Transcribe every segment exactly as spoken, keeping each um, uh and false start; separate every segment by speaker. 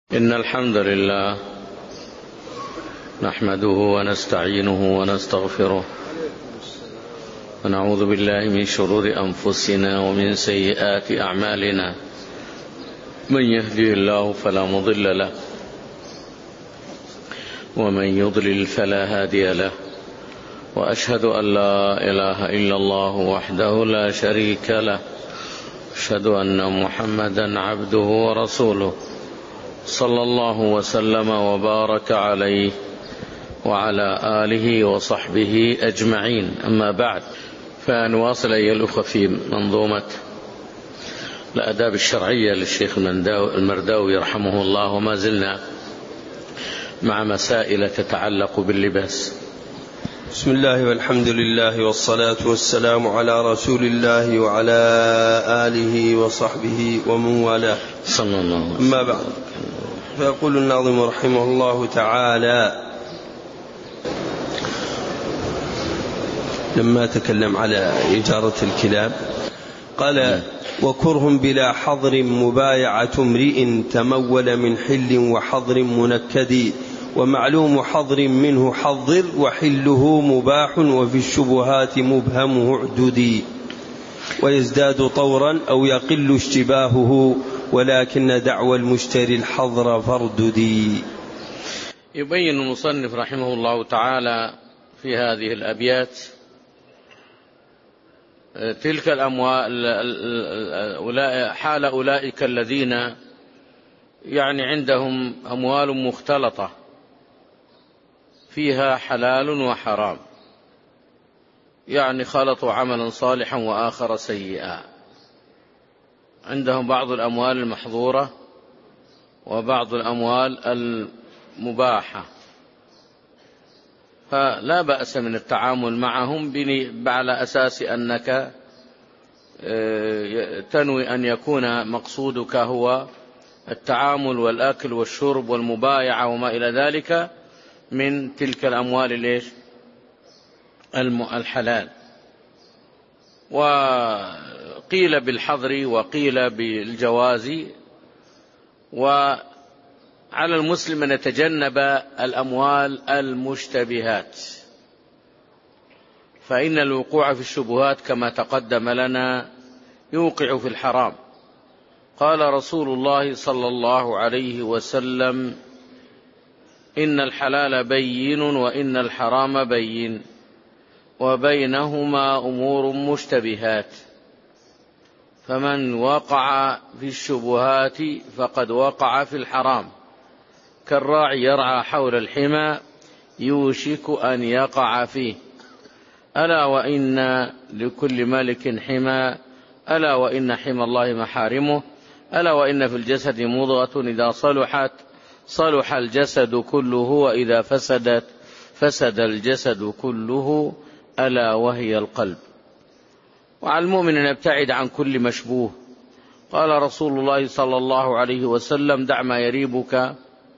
Speaker 1: إن الحمد لله نحمده ونستعينه ونستغفره ونعوذ بالله من شرور أنفسنا ومن سيئات أعمالنا. من يهده الله فلا مضل له ومن يضلل فلا هادي له، وأشهد أن لا إله إلا الله وحده لا شريك له، أشهد أن محمدا عبده ورسوله صلى الله وسلم وبارك عليه وعلى آله وصحبه أجمعين. أما بعد، فنواصل أيها الأخوة في منظومة الآداب الشرعية للشيخ المرداوي رحمه الله، وما زلنا مع مسائل تتعلق باللباس.
Speaker 2: بسم الله والحمد لله والصلاة والسلام على رسول الله وعلى آله وصحبه ومن والاه
Speaker 1: صلى الله عليه وسلم.
Speaker 2: أما بعد، فيقول الناظم رحمه الله تعالى لما تكلم على إجارة الكلاب قال: وكره بلا حظر مبايعة امرئ تمول من حل وحظر منكد، ومعلوم حظر منه حظر وحله مباح، وفي الشبهات مبهمه اعددي، ويزداد طورا أو يقل اشتباهه، ولكن دعوى المشتري الحظر فارددي.
Speaker 1: يبين المصنف رحمه الله تعالى في هذه الأبيات تلك الأموال، حال أولئك الذين يعني عندهم أموال مختلطة فيها حلال وحرام، يعني خلطوا عملا صالحا وآخر سيئا. عندهم بعض الأموال المحظورة وبعض الأموال المباحة، فلا بأس من التعامل معهم على أساس أنك تنوي أن يكون مقصودك هو التعامل والأكل والشرب والمبايعة وما إلى ذلك من تلك الأموال الحلال. وقيل بالحظر وقيل بالجواز، وعلى المسلم أن يتجنب الأموال المشتبهات، فإن الوقوع في الشبهات كما تقدم لنا يوقع في الحرام. قال رسول الله صلى الله عليه وسلم: إن الحلال بين وإن الحرام بين وبينهما أمور مشتبهات، فمن وقع في الشبهات فقد وقع في الحرام، كالراعي يرعى حول الحمى يوشك أن يقع فيه. ألا وإن لكل ملك حمى، ألا وإن حمى الله محارمه، ألا وإن في الجسد مضغة إذا صلحت صلح الجسد كله، وإذا فسدت فسد الجسد كله، ألا وهي القلب. وعلى المؤمن أن يبتعد عن كل مشبوه. قال رسول الله صلى الله عليه وسلم: دع ما يريبك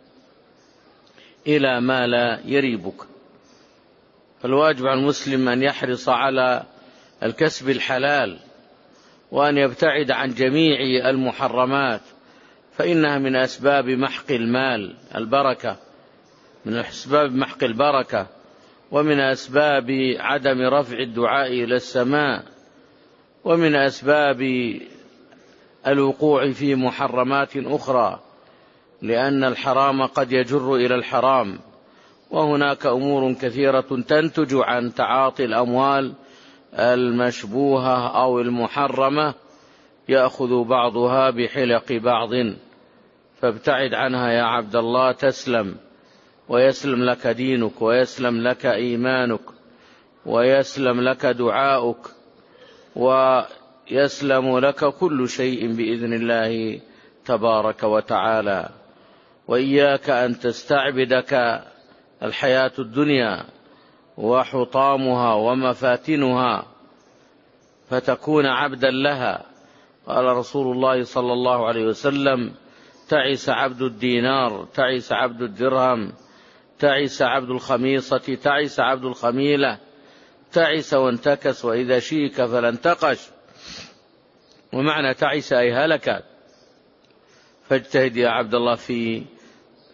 Speaker 1: إلى ما لا يريبك. فالواجب على المسلم أن يحرص على الكسب الحلال، وأن يبتعد عن جميع المحرمات، فإنها من أسباب محق المال البركة، من أسباب محق البركة، ومن أسباب عدم رفع الدعاء إلى السماء، ومن أسباب الوقوع في محرمات أخرى، لأن الحرام قد يجر إلى الحرام. وهناك أمور كثيرة تنتج عن تعاطي الأموال المشبوهة أو المحرمة، يأخذ بعضها بحلق بعض، فابتعد عنها يا عبد الله تسلم، ويسلم لك دينك، ويسلم لك إيمانك، ويسلم لك دعاؤك، ويسلم لك كل شيء بإذن الله تبارك وتعالى. وإياك أن تستعبدك الحياة الدنيا وحطامها ومفاتنها فتكون عبدا لها. قال رسول الله صلى الله عليه وسلم: تعس عبد الدينار، تعس عبد الدرهم، تعس عبد الخميصة، تعس عبد الخميلة، تعس وانتكس، وإذا شيك فلا انتقش. ومعنى تعس أي هلك. فاجتهد يا عبد الله في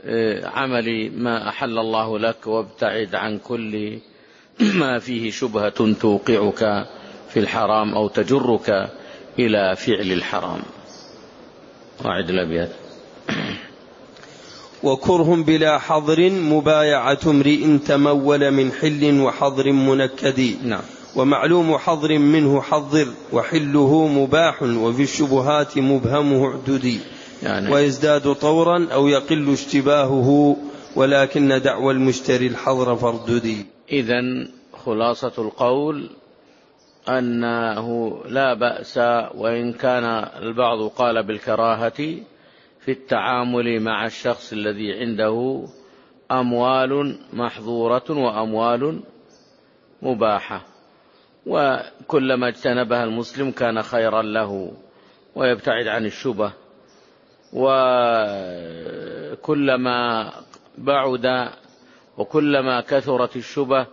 Speaker 1: عمل ما أحل الله لك، وابتعد عن كل ما فيه شبهة توقعك في الحرام أو تجرك إلى فعل الحرام. أعد الأبيات.
Speaker 2: وكره بلا حظر مبايعة امرئ تمول من حل وحظر منكد.
Speaker 1: نعم.
Speaker 2: ومعلوم حظر منه حظر وحله مباح وفي الشبهات مبهمه اعددي. يعني ويزداد طورا أو يقل اشتباهه ولكن دعوى المشتري الحظر فارددي.
Speaker 1: إذن خلاصة القول أنه لا بأس، وإن كان البعض قال بالكراهة، في التعامل مع الشخص الذي عنده أموال محظورة وأموال مباحة، وكلما اجتنبها المسلم كان خيرا له ويبتعد عن الشبه، وكلما بعد وكلما كثرت الشبه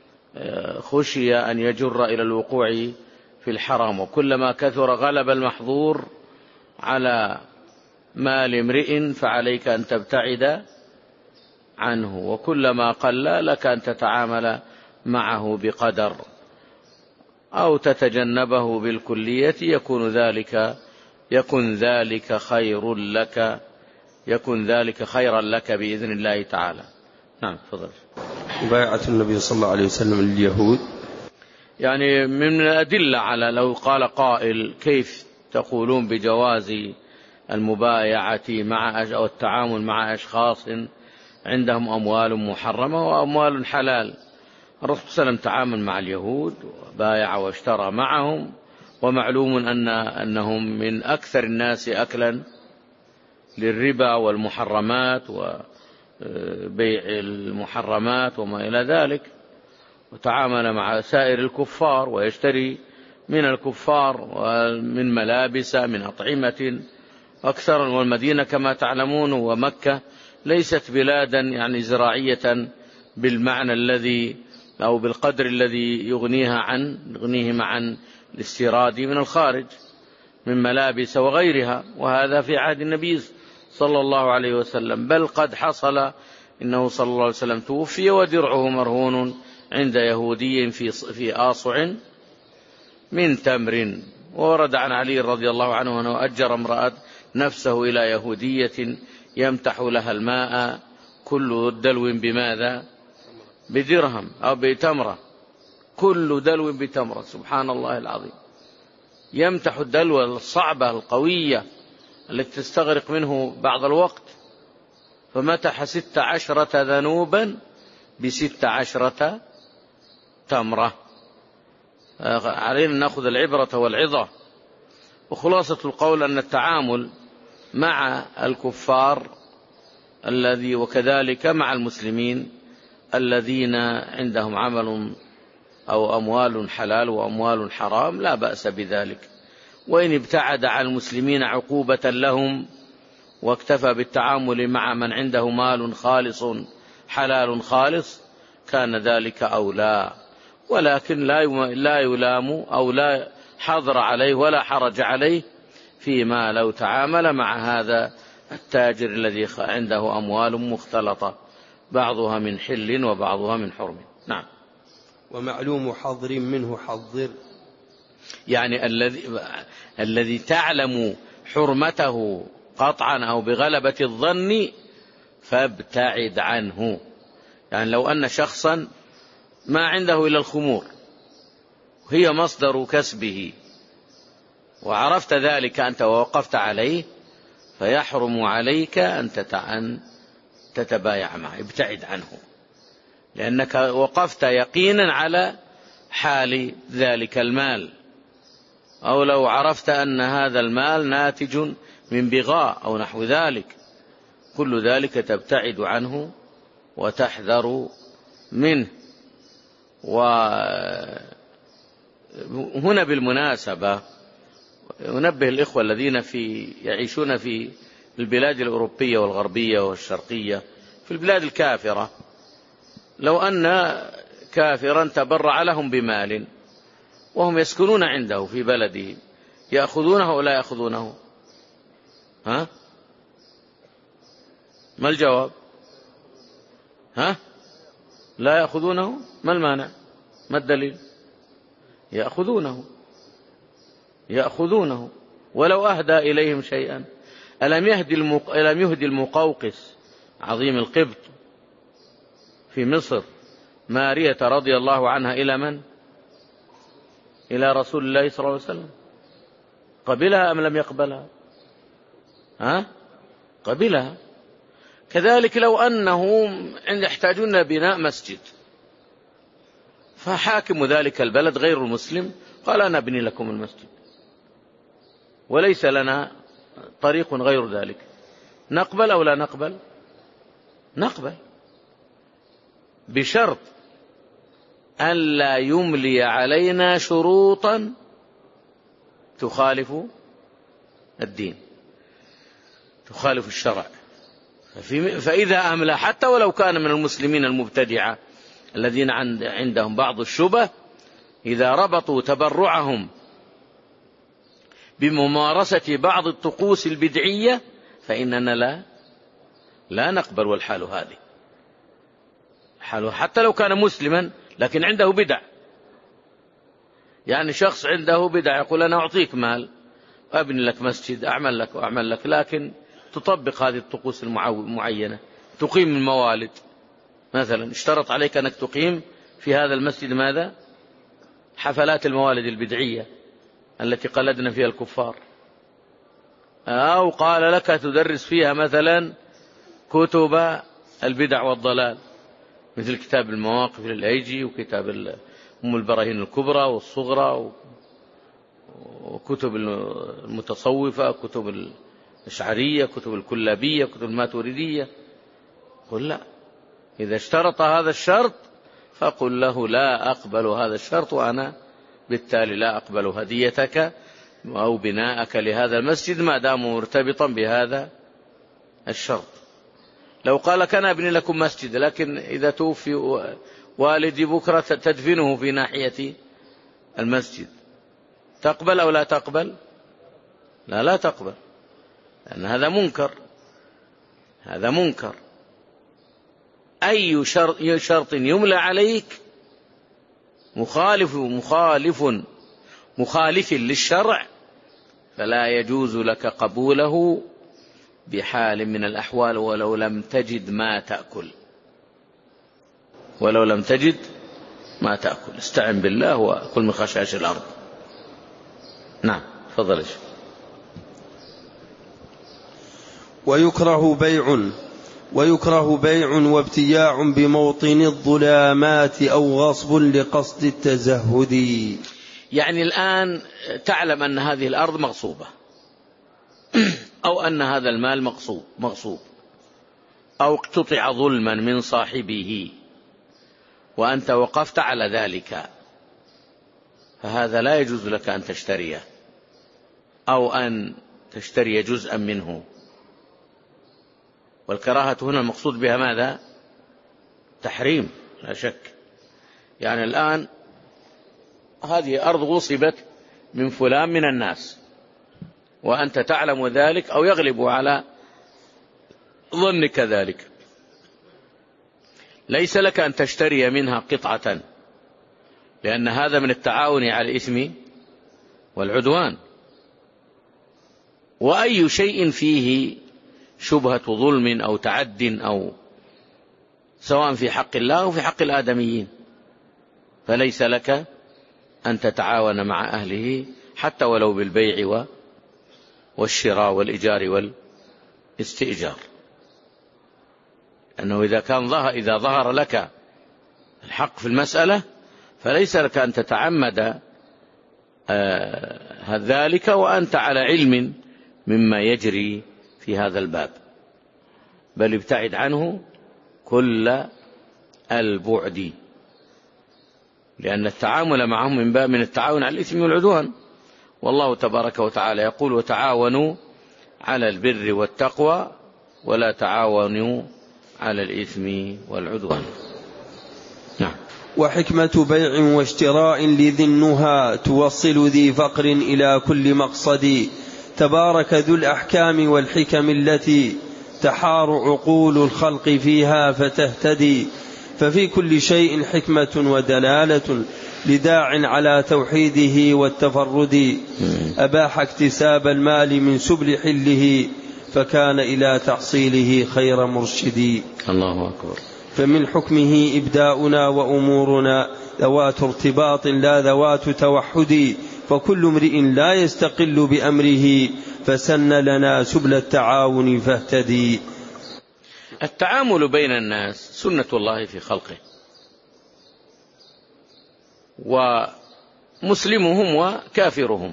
Speaker 1: خشي أن يجر إلى الوقوع في الحرام، وكلما كثر غلب المحظور على مال امرئ فعليك أن تبتعد عنه، وكلما قل لك أن تتعامل معه بقدر أو تتجنبه بالكلية، يكون ذلك يكون ذلك خير لك يكون ذلك خيرا لك بإذن الله تعالى. نعم تفضل.
Speaker 2: مبايعة النبي صلى الله عليه وسلم لليهود،
Speaker 1: يعني من الأدلة على، لو قال قائل كيف تقولون بجواز المبايعة مع أو التعامل مع أشخاص عندهم أموال محرمة وأموال حلال؟ الرسول صلى الله عليه وسلم تعامل مع اليهود وبايع واشترى معهم، ومعلوم أن أنهم من أكثر الناس أكلا للربا والمحرمات وبيع المحرمات وما إلى ذلك، وتعامل مع سائر الكفار ويشتري من الكفار ومن ملابس من أطعمة أكثر. والمدينة كما تعلمون ومكة ليست بلادا يعني زراعية بالمعنى الذي أو بالقدر الذي يغنيها عن يغنيهم عن الاستيراد من الخارج من ملابس وغيرها، وهذا في عهد النبي صلى الله عليه وسلم، بل قد حصل إنه صلى الله عليه وسلم توفي ودرعه مرهون عند يهودي في في آصع من تمر. وورد عن علي رضي الله عنه أنه أجر امرأة نفسه إلى يهودية يمتح لها الماء كل دلو بماذا؟ بدرهم أو بتمرة، كل دلو بتمرة، سبحان الله العظيم. يمتح الدلو الصعبة القوية التي تستغرق منه بعض الوقت، فمتح ست عشرة ذنوبا بست عشرة تمرة. علينا نأخذ العبرة والعظة. وخلاصة القول أن التعامل مع الكفار الذي وكذلك مع المسلمين الذين عندهم عمل أو أموال حلال وأموال حرام لا بأس بذلك، وإن ابتعد عن المسلمين عقوبة لهم واكتفى بالتعامل مع من عنده مال خالص حلال خالص كان ذلك أولى، ولكن لا يلام أو لا حظر عليه ولا حرج عليه فيما لو تعامل مع هذا التاجر الذي عنده أموال مختلطة بعضها من حل وبعضها من حرم. نعم.
Speaker 2: ومعلوم حظر منه حظر،
Speaker 1: يعني الذي الذي تعلم حرمته قطعا أو بغلبة الظن فابتعد عنه. يعني لو أن شخصا ما عنده إلا الخمور هي مصدر كسبه وعرفت ذلك أنت ووقفت عليه، فيحرم عليك أن تتبايع معه، ابتعد عنه، لأنك وقفت يقينا على حال ذلك المال. أو لو عرفت أن هذا المال ناتج من بغاء أو نحو ذلك، كل ذلك تبتعد عنه وتحذر منه. وهنا بالمناسبة أنبه الإخوة الذين في يعيشون في البلاد الأوروبية والغربية والشرقية، في البلاد الكافرة، لو أن كافرا تبرع لهم بمال وهم يسكنون عنده في بلده، يأخذونه ولا يأخذونه؟ ها؟ ما الجواب؟ ها؟ لا يأخذونه؟ ما المانع؟ ما الدليل؟ يأخذونه يأخذونه ولو أهدى إليهم شيئا. ألم يهدي المق... ألم يهدي المقوقس عظيم القبط في مصر مارية رضي الله عنها إلى من؟ إلى رسول الله صلى الله عليه وسلم. قبلها أم لم يقبلها؟ ها؟ قبلها. كذلك لو أنهم يحتاجون بناء مسجد فحاكم ذلك البلد غير المسلم قال أنا أبني لكم المسجد وليس لنا طريق غير ذلك، نقبل أو لا نقبل؟ نقبل، بشرط أن لا يملي علينا شروطا تخالف الدين، تخالف الشرع. فإذا أملى حتى ولو كان من المسلمين المبتدعة الذين عندهم بعض الشبه، إذا ربطوا تبرعهم بممارسة بعض الطقوس البدعية فإننا لا لا نقبل. والحال هذه حاله حتى لو كان مسلما لكن عنده بدع. يعني شخص عنده بدع يقول أنا أعطيك مال أبني لك مسجد أعمل لك وأعمل لك، لكن تطبق هذه الطقوس المعينة، تقيم الموالد مثلا، اشترط عليك أنك تقيم في هذا المسجد ماذا؟ حفلات الموالد البدعية التي قلدنا فيها الكفار، أو قال لك تدرس فيها مثلا كتب البدع والضلال مثل كتاب المواقف للأيجي وكتاب أم البراهين الكبرى والصغرى وكتب المتصوفة، كتب الأشعرية، كتب الكلابية، كتب الماتريدية. قل لا، إذا اشترط هذا الشرط فقل له لا أقبل هذا الشرط، وأنا بالتالي لا أقبل هديتك أو بناءك لهذا المسجد ما دام مرتبطا بهذا الشرط. لو قال كان أبني لكم مسجد لكن إذا توفي والدي بكرة تدفنه في ناحية المسجد، تقبل أو لا تقبل؟ لا لا تقبل، لأن هذا منكر، هذا منكر. أي شرط, شرط يملى عليك مخالف مخالف مخالف للشرع فلا يجوز لك قبوله بحال من الأحوال ولو لم تجد ما تأكل، ولو لم تجد ما تأكل. استعن بالله وكل من خشاش الأرض. نعم تفضل.
Speaker 2: ويكره بيع ويكره بيع وابتياع بموطن الظلامات أو غصب لقصد التزهد.
Speaker 1: يعني الآن تعلم أن هذه الأرض مغصوبة أو أن هذا المال مغصوب مغصوب أو اقتطع ظلما من صاحبه وأنت وقفت على ذلك، فهذا لا يجوز لك أن تشتريه أو أن تشتري جزءا منه. والكراهة هنا المقصود بها ماذا؟ تحريم لا شك. يعني الآن هذه أرض غصبت من فلان من الناس وأنت تعلم ذلك أو يغلب على ظنك ذلك، ليس لك أن تشتري منها قطعة، لأن هذا من التعاون على الإثم والعدوان. وأي شيء فيه شبهة ظلم أو تعد أو سواء في حق الله أو في حق الآدميين فليس لك أن تتعاون مع أهله حتى ولو بالبيع والشراء والإيجار والاستئجار، أنه إذا كان ظهر إذا ظهر لك الحق في المسألة فليس لك أن تتعمد آه ذلك وأنت على علم مما يجري في هذا الباب، بل ابتعد عنه كل البعد، لأن التعامل معهم من باب من التعاون على الإثم والعدوان. والله تبارك وتعالى يقول وتعاونوا على البر والتقوى ولا تعاونوا على الإثم والعدوان. نعم.
Speaker 2: وحكمة بيع واشتراء لذي النهى توصل ذي فقر إلى كل مقصد، تبارك ذو الأحكام والحكم التي تحار عقول الخلق فيها فتهتدي، ففي كل شيء حكمة ودلالة لداع على توحيده والتفرد. أباح اكتساب المال من سبل حله، فكان إلى تحصيله خير مرشدي.
Speaker 1: الله أكبر.
Speaker 2: فمن حكمه إبداؤنا وأمورنا ذوات ارتباط لا ذوات توحد، فكل امرئ لا يستقل بأمره، فسن لنا سبل التعاون فاهتدي.
Speaker 1: التعامل بين الناس سنة الله في خلقه، ومسلمهم وكافرهم،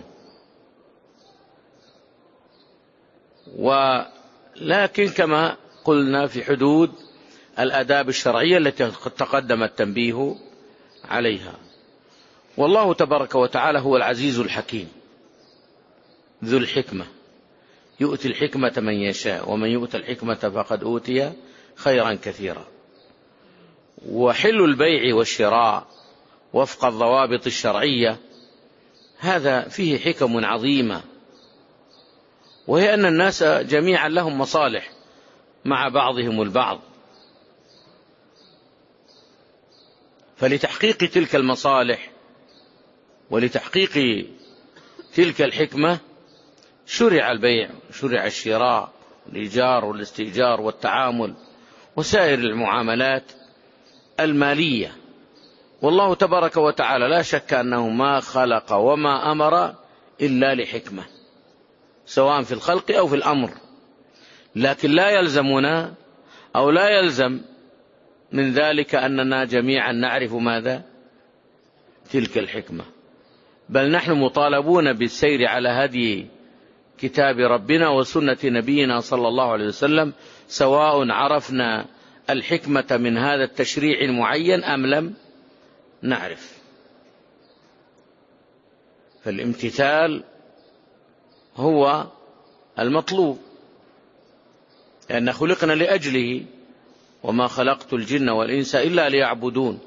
Speaker 1: ولكن كما قلنا في حدود الآداب الشرعية التي تقدم التنبيه عليها. والله تبارك وتعالى هو العزيز الحكيم ذو الحكمة، يؤتي الحكمة من يشاء، ومن يؤت الحكمة فقد أوتي خيرا كثيرا. وحل البيع والشراء وفق الضوابط الشرعية هذا فيه حكم عظيمة، وهي أن الناس جميعا لهم مصالح مع بعضهم البعض، فلتحقيق تلك المصالح ولتحقيق تلك الحكمة شرع البيع، شرع الشراء والإيجار والاستئجار والتعامل وسائر المعاملات المالية. والله تبارك وتعالى لا شك أنه ما خلق وما أمر إلا لحكمة، سواء في الخلق أو في الأمر، لكن لا يلزمنا أو لا يلزم من ذلك أننا جميعا نعرف ماذا تلك الحكمة، بل نحن مطالبون بالسير على هدي كتاب ربنا وسنة نبينا صلى الله عليه وسلم، سواء عرفنا الحكمة من هذا التشريع المعين أم لم نعرف. فالامتثال هو المطلوب، لأن خلقنا لأجله، وما خلقت الجن والإنس إلا ليعبدون.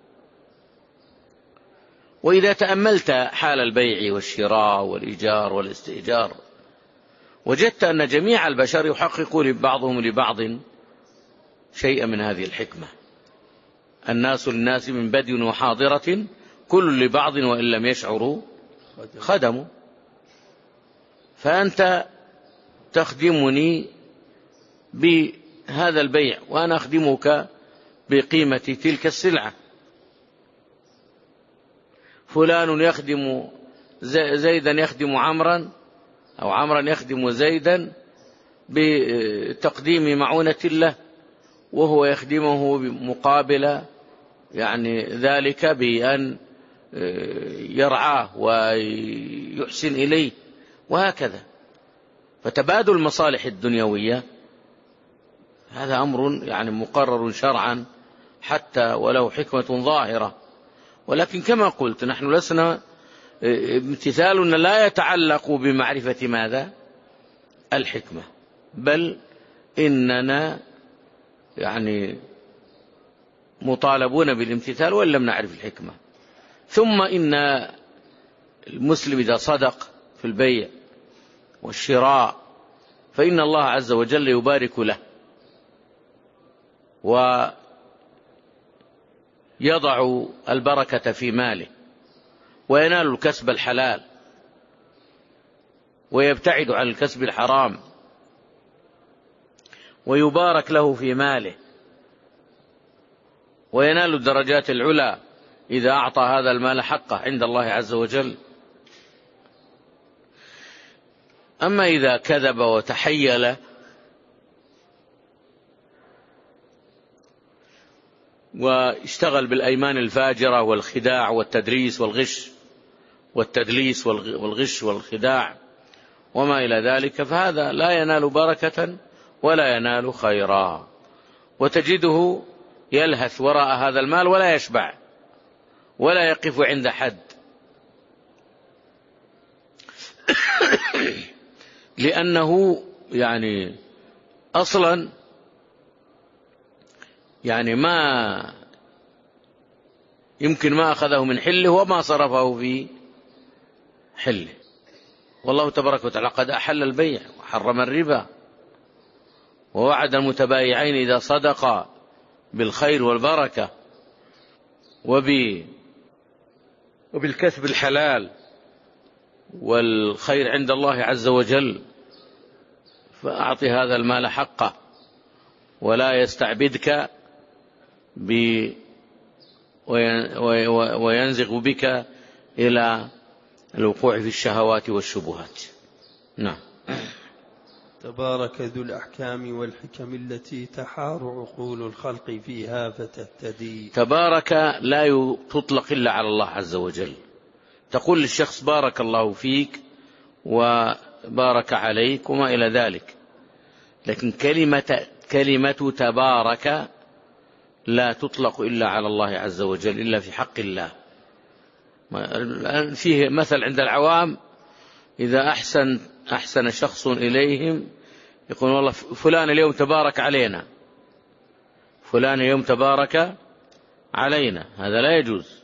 Speaker 1: وإذا تأملت حال البيع والشراء والإيجار والاستئجار وجدت أن جميع البشر يحققون لبعضهم لبعض شيئا من هذه الحكمة. الناس للناس من بدو وحاضرة كل لبعض وإن لم يشعروا خدموا، فأنت تخدمني بهذا البيع وأنا أخدمك بقيمة تلك السلعة. فلان يخدم زيدا يخدم عمرا، أو عمرا يخدم زيدا بتقديم معونة له، وهو يخدمه مقابل يعني ذلك بأن يرعاه ويحسن إليه، وهكذا. فتبادل المصالح الدنيوية هذا أمر يعني مقرر شرعا حتى ولو حكمة ظاهرة، ولكن كما قلت نحن لسنا امتثالنا لا يتعلق بمعرفة ماذا الحكمة، بل إننا يعني مطالبون بالامتثال وإن لم نعرف الحكمة. ثم إن المسلم إذا صدق في البيع والشراء فإن الله عز وجل يبارك له ويضع البركة في ماله وينال الكسب الحلال ويبتعد عن الكسب الحرام، ويبارك له في ماله وينال الدرجات العلى إذا أعطى هذا المال حقه عند الله عز وجل. أما إذا كذب وتحيل واشتغل بالأيمان الفاجرة والخداع والتدريس والغش والتدليس والغش والخداع وما إلى ذلك، فهذا لا ينال بركة ولا ينال خيرا، وتجده يلهث وراء هذا المال ولا يشبع ولا يقف عند حد، لأنه يعني أصلا يعني ما يمكن ما أخذه من حله وما صرفه في حله. والله تبارك وتعالى قد أحل البيع وحرم الربا ووعد المتبايعين إذا صدقا بالخير والبركة وبالكسب الحلال والخير عند الله عز وجل، فأعط هذا المال حقه ولا يستعبدك وينزغ بك إلى الوقوع في الشهوات والشبهات. نعم.
Speaker 2: تبارك ذو الأحكام والحكم التي تحار عقول الخلق فيها فتهتدي.
Speaker 1: تبارك لا تطلق إلا على الله عز وجل. تقول للشخص بارك الله فيك وبارك عليك وما إلى ذلك، لكن كلمة, كلمة تبارك لا تطلق إلا على الله عز وجل إلا في حق الله. فيه مثل عند العوام: إذا أحسن, أحسن شخص إليهم يقول والله فلان اليوم تبارك علينا، فلان اليوم تبارك علينا. هذا لا يجوز،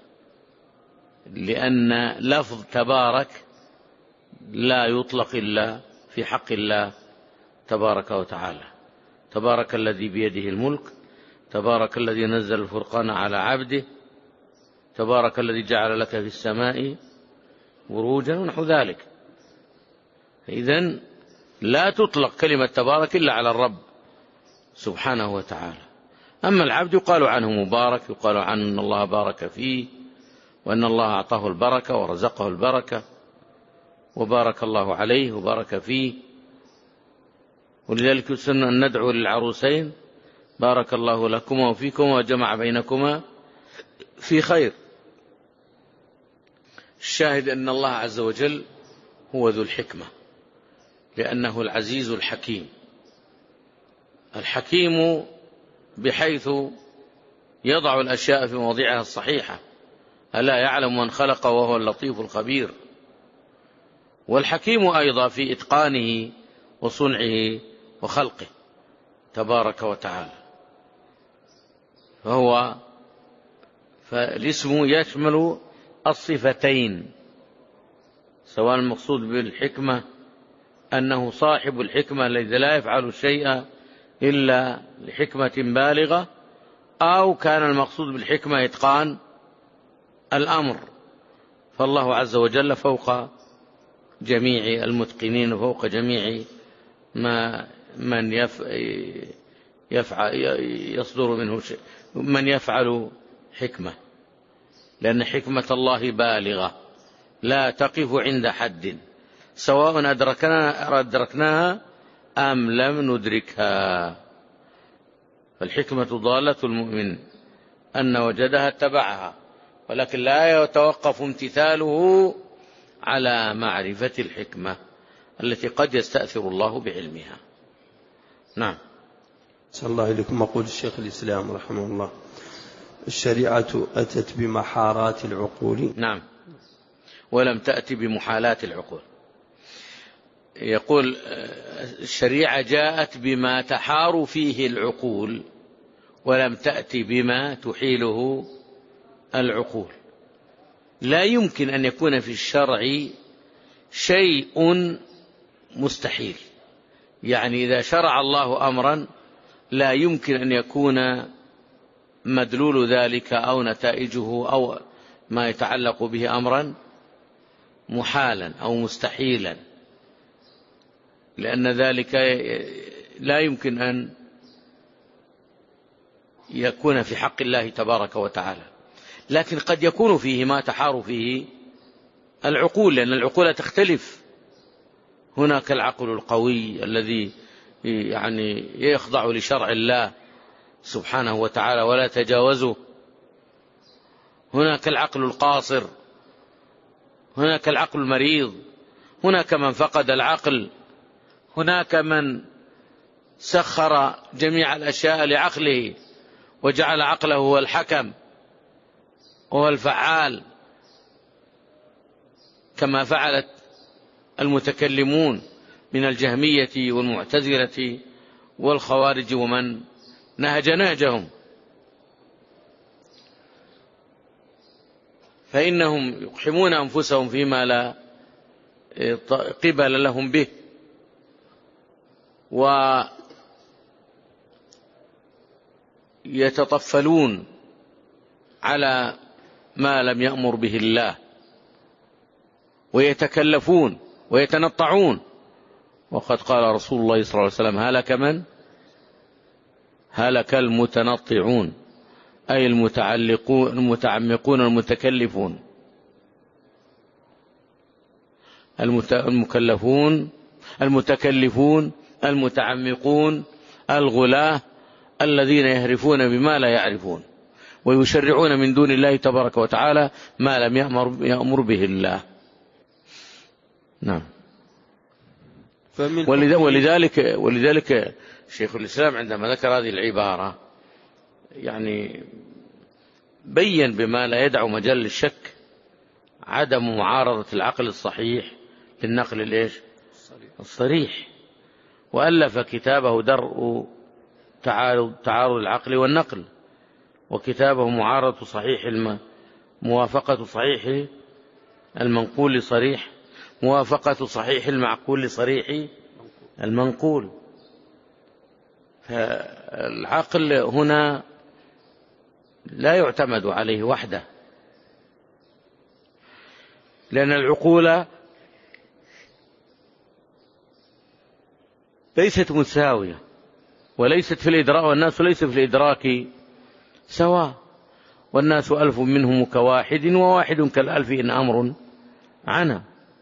Speaker 1: لأن لفظ تبارك لا يطلق إلا في حق الله تبارك وتعالى. تبارك الذي بيده الملك، تبارك الذي نزل الفرقان على عبده، تبارك الذي جعل لك في السماء بروجا ونحو ذلك. إذن لا تطلق كلمة تبارك إلا على الرب سبحانه وتعالى. أما العبد يقال عنه مبارك، يقال عنه أن الله بارك فيه، وأن الله أعطاه البركة ورزقه البركة، وبارك الله عليه وبارك فيه. ولذلك يسن أن ندعو للعروسين: بارك الله لكما وفيكما وجمع بينكما في خير. الشاهد أن الله عز وجل هو ذو الحكمة، لأنه العزيز الحكيم. الحكيم بحيث يضع الأشياء في مواضعها الصحيحة، ألا يعلم من خلق وهو اللطيف الخبير. والحكيم أيضا في إتقانه وصنعه وخلقه تبارك وتعالى. فهو فالاسم يشمل الصفتين، سواء المقصود بالحكمة أنه صاحب الحكمة الذي لا يفعل الشيء إلا لحكمة بالغة، أو كان المقصود بالحكمة إتقان الأمر. فالله عز وجل فوق جميع المتقنين وفوق جميع ما من يفعل يصدر منه شيء، من يفعل حكمة، لأن حكمة الله بالغة لا تقف عند حد، سواء أدركنا أدركناها أم لم ندركها. فالحكمة ضالة المؤمن أن وجدها اتبعها، ولكن لا يتوقف امتثاله على معرفة الحكمة التي قد يستأثر الله بعلمها. نعم.
Speaker 2: صلى الله عليكم. يقول الشيخ الإسلام رحمه الله: الشريعة أتت بمحارات العقول.
Speaker 1: نعم، ولم تأتي بمحالات العقول. يقول الشريعة جاءت بما تحار فيه العقول، ولم تأتي بما تحيله العقول. لا يمكن أن يكون في الشرع شيء مستحيل، يعني إذا شرع الله أمرا لا يمكن أن يكون مدلول ذلك أو نتائجه أو ما يتعلق به أمرا محالا أو مستحيلا، لأن ذلك لا يمكن أن يكون في حق الله تبارك وتعالى. لكن قد يكون فيه ما تحار فيه العقول، لأن العقول تختلف. هناك العقل القوي الذي يعني يخضع لشرع الله سبحانه وتعالى ولا تجاوزه، هناك العقل القاصر، هناك العقل المريض، هناك من فقد العقل، هناك من سخر جميع الأشياء لعقله وجعل عقله هو الحكم وهو الفعال، كما فعلت المتكلمون من الجهمية والمعتزلة والخوارج ومن نهج نهجهم. فإنهم يقحمون أنفسهم فيما لا قبل لهم به، يتطفلون على ما لم يأمر به الله ويتكلفون ويتنطعون. وقد قال رسول الله صلى الله عليه وسلم: هلك من هلك المتنطعون، أي المتعلقون المتعمقون المتكلفون. المكلفون المتكلفون المتعمقون الغلاة الذين يهرفون بما لا يعرفون ويشرعون من دون الله تبارك وتعالى ما لم يأمر, يأمر به الله. نعم. ولذلك ولذلك شيخ الإسلام عندما ذكر هذه العبارة يعني بين بما لا يدع مجال للشك عدم معارضة العقل الصحيح للنقل الإيش الصريح، وألف كتابه درء تعارض تعارض العقل والنقل، وكتابه معارضة صحيح الم موافقة صحيح المنقول لصريح موافقة صحيح المعقول لصريح المنقول. فالعقل هنا لا يعتمد عليه وحده، لأن العقول ليست متساوية وليست في الإدراك، والناس ليس في الإدراك سواء، والناس ألف منهم كواحد وواحد كالألف إن أمر عنا.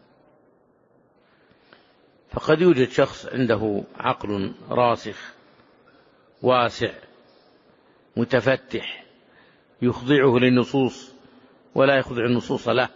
Speaker 1: فقد يوجد شخص عنده عقل راسخ واسع متفتح يخضعه للنصوص ولا يخضع النصوص له،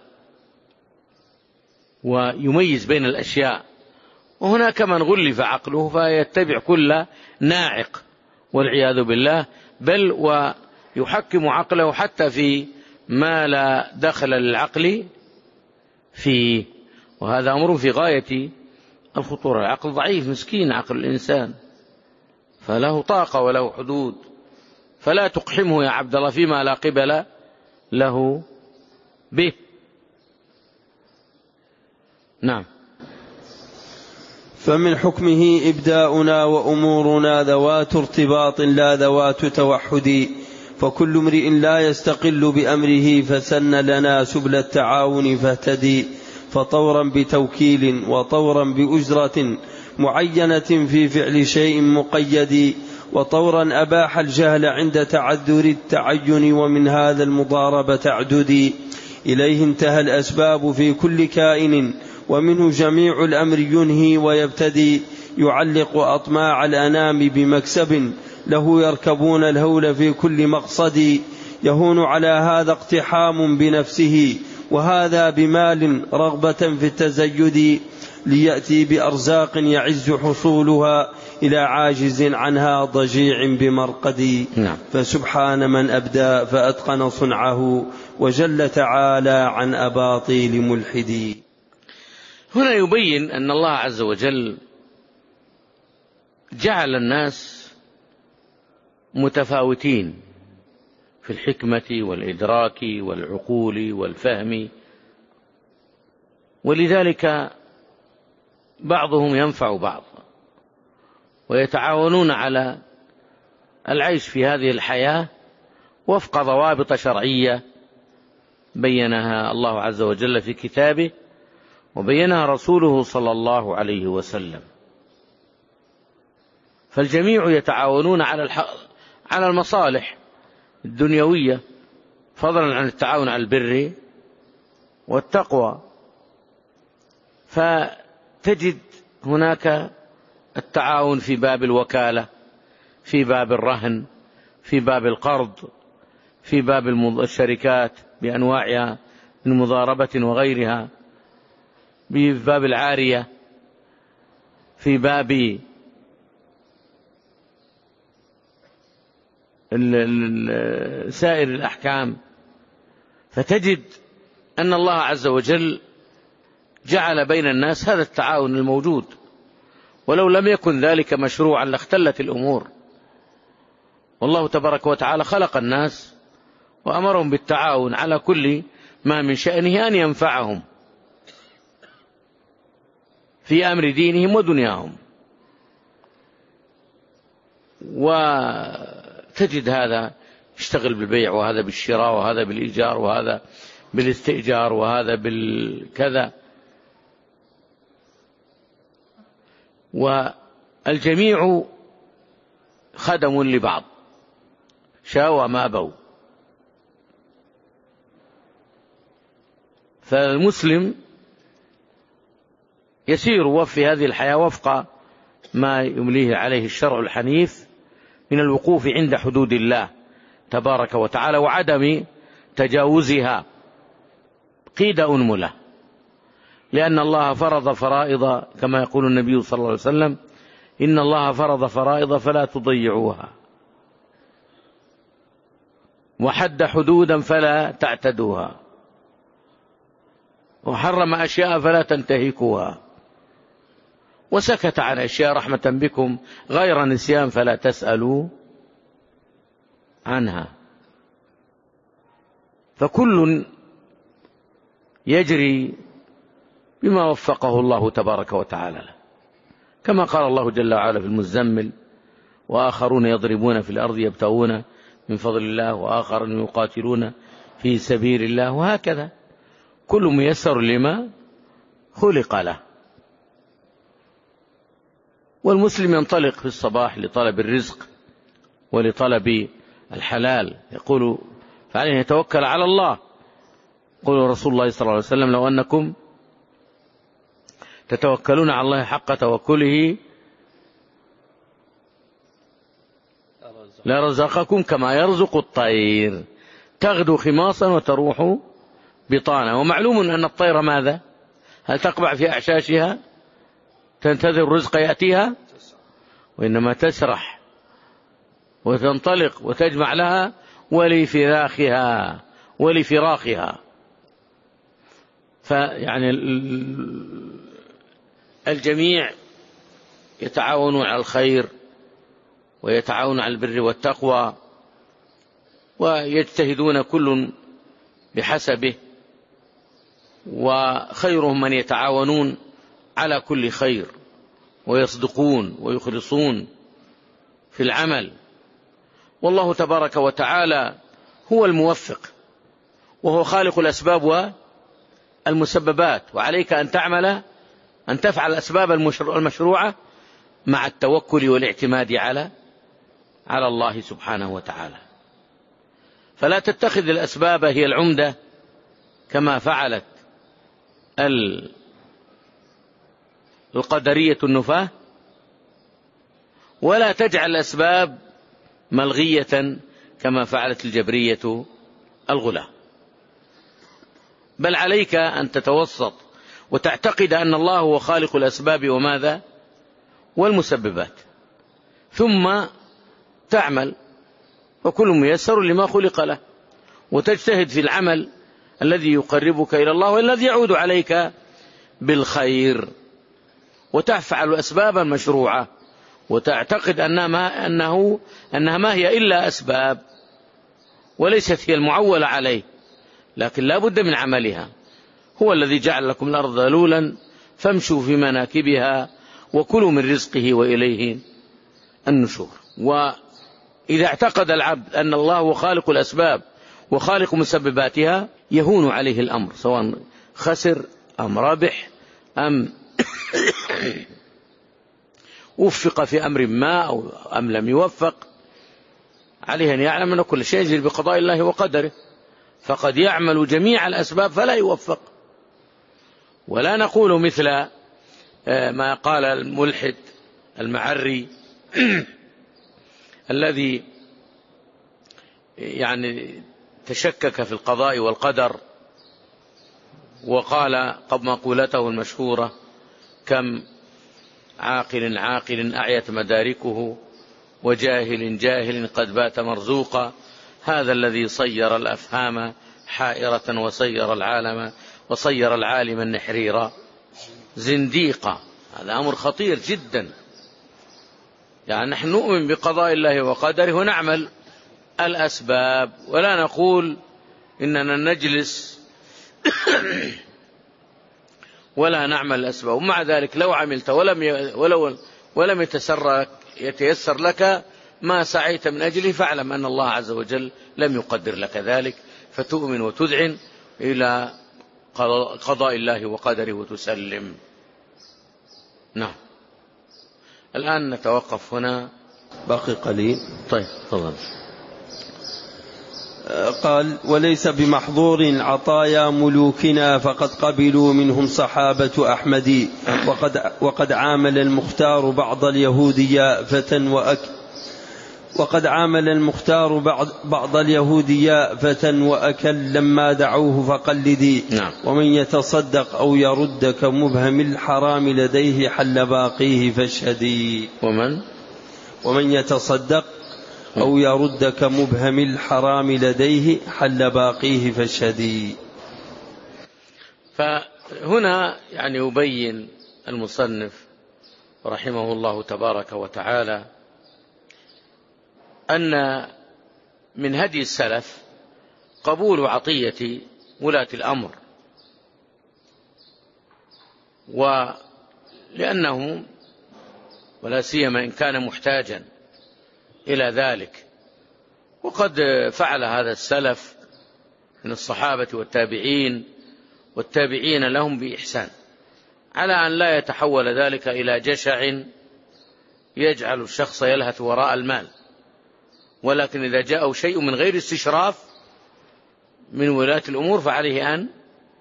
Speaker 1: ويميز بين الأشياء. وهناك من غلف عقله فيتبع كل ناعق والعياذ بالله، بل ويحكم عقله حتى في ما لا دخل للعقل فيه، وهذا أمر في غاية الخطورة. العقل ضعيف مسكين عقل الإنسان، فله طاقة وله حدود، فلا تقحمه يا عبد الله فيما لا قبل له به. نعم.
Speaker 2: فمن حكمه إبداؤنا وأمورنا ذوات ارتباط لا ذوات توحد، فكل امرئ لا يستقل بأمره فسن لنا سبل التعاون فاهتدي، فطورا بتوكيل وطورا بأجرة معينة في فعل شيء مقيد، وطورا أباح الجهل عند تعذر التعين، ومن هذا المضاربة تعددي. إليه انتهى الأسباب في كل كائن، ومنه جميع الأمر ينهي ويبتدي، يعلق أطماع الأنام بمكسب له يركبون الهول في كل مقصد، يهون على هذا اقتحام بنفسه وهذا بمال رغبة في التزيد، ليأتي بأرزاق يعز حصولها إلى عاجز عنها ضجيع بمرقد.
Speaker 1: نعم.
Speaker 2: فسبحان من أبدى فأتقن صنعه، وجل تعالى عن أباطيل ملحدي.
Speaker 1: هنا يبين أن الله عز وجل جعل الناس متفاوتين في الحكمة والإدراك والعقول والفهم، ولذلك بعضهم ينفع بعض ويتعاونون على العيش في هذه الحياة وفق ضوابط شرعية بينها الله عز وجل في كتابه وبينها رسوله صلى الله عليه وسلم. فالجميع يتعاونون على على المصالح الدنيوية، فضلا عن التعاون على البر والتقوى. فتجد هناك التعاون في باب الوكالة، في باب الرهن، في باب القرض، في باب الشركات بأنواعها من مضاربة وغيرها، في باب العارية، في باب سائر الأحكام. فتجد أن الله عز وجل جعل بين الناس هذا التعاون الموجود، ولو لم يكن ذلك مشروعا لاختلت الأمور. والله تبارك وتعالى خلق الناس وأمرهم بالتعاون على كل ما من شأنه أن ينفعهم في أمر دينهم ودنياهم. وتجد تجد هذا يشتغل بالبيع، وهذا بالشراء، وهذا بالإيجار، وهذا بالاستئجار، وهذا بالكذا، والجميع خدم لبعض شاءوا ما أبوا. فالمسلم يسير في هذه الحياة وفق ما يمليه عليه الشرع الحنيف من الوقوف عند حدود الله تبارك وتعالى وعدم تجاوزها قيد أنملة، لأن الله فرض فرائض كما يقول النبي صلى الله عليه وسلم: إن الله فرض فرائض فلا تضيعوها، وحد حدودا فلا تعتدوها، وحرم أشياء فلا تنتهكوها، وسكت عن أشياء رحمة بكم غير نسيان فلا تسألوا عنها. فكل يجري بما وفقه الله تبارك وتعالى له، كما قال الله جل وعلا في المزمل: وآخرون يضربون في الأرض يبتغون من فضل الله وآخرون يقاتلون في سبيل الله، وهكذا كل ميسر لما خلق له. والمسلم ينطلق في الصباح لطلب الرزق ولطلب الحلال، يقول فعليه يتوكل على الله. يقول رسول الله صلى الله عليه وسلم: لو أنكم تتوكلون على الله حق توكله لرزقكم كما يرزق الطير تغدو خماصا وتروح بطانا. ومعلوم أن الطير ماذا؟ هل تقبع في أعشاشها تنتظر الرزق يأتيها؟ وإنما تسرح وتنطلق وتجمع لها ولفراخها ولفراخها. فيعني الجميع يتعاونون على الخير ويتعاونون على البر والتقوى، ويجتهدون كل بحسبه، وخيرهم من يتعاونون على كل خير ويصدقون ويخلصون في العمل. والله تبارك وتعالى هو الموفق، وهو خالق الأسباب والمسببات، وعليك أن تعمل أن تفعل الأسباب المشروعة مع التوكل والاعتماد على على الله سبحانه وتعالى. فلا تتخذ الأسباب هي العمدة كما فعلت القدرية النفاة، ولا تجعل الأسباب ملغية كما فعلت الجبرية الغلاة، بل عليك أن تتوسط وتعتقد أن الله هو خالق الأسباب وماذا والمسببات، ثم تعمل، وكل ميسر لما خلق له، وتجتهد في العمل الذي يقربك إلى الله والذي يعود عليك بالخير، وتفعل الأسباب المشروعة، وتعتقد أنها ما, أنه أنها ما هي إلا أسباب وليست هي المعولة عليه، لكن لا بد من عملها. هو الذي جعل لكم الأرض ذلولا فامشوا في مناكبها وكلوا من رزقه وإليه النشور. وإذا اعتقد العبد أن الله هو خالق الأسباب وخالق مسبباتها يهون عليه الأمر، سواء خسر أم ربح أم وفق في أمر ما أو أم لم يوفق، عليه أن يعلم أن كل شيء يجري بقضاء الله وقدره، فقد يعمل جميع الأسباب فلا يوفق. ولا نقول مثل ما قال الملحد المعري الذي يعني تشكك في القضاء والقدر، وقال قبل مقولته المشهورة: كم عاقل عاقل أعيت مداركه وجاهل جاهل قد بات مرزوقا، هذا الذي صير الأفهام حائرة وصير العالم وصير العالم النحريرا زنديقا. هذا أمر خطير جدا. يعني نحن نؤمن بقضاء الله وقدره ونعمل الأسباب، ولا نقول إننا نجلس ولا نعمل الأسباب. ومع ذلك لو عملت ولم ولو ولم يتسر يتيسر لك ما سعيت من أجله فاعلم أن الله عز وجل لم يقدر لك ذلك، فتؤمن وتذعن إلى قضاء الله وقدره وتسلم. نعم. الآن نتوقف هنا،
Speaker 2: باقي قليل.
Speaker 1: طيب تفضل.
Speaker 2: قال: وليس بمحظور عطايا ملوكنا فقد قبلوا منهم صحابة أحمد، وقد, وقد عامل المختار بعض اليهود يافة وأك وقد عامل المختار بعض, بعض اليهود يافة وأكل لما دعوه فقلدي.
Speaker 1: نعم.
Speaker 2: ومن يتصدق أو يرد كمبهم الحرام لديه حل باقيه فاشهدي.
Speaker 1: ومن
Speaker 2: ومن يتصدق أو يرد كمبهم الحرام لديه حل باقيه فاشهدي.
Speaker 1: فهنا يعني يبين المصنف رحمه الله تبارك وتعالى أن من هدي السلف قبول عطية ولاة الأمر، ولأنه ولا سيما إن كان محتاجا إلى ذلك. وقد فعل هذا السلف من الصحابة والتابعين والتابعين لهم بإحسان، على أن لا يتحول ذلك إلى جشع يجعل الشخص يلهث وراء المال، ولكن إذا جاءه شيء من غير استشراف من ولاة الأمور فعليه أن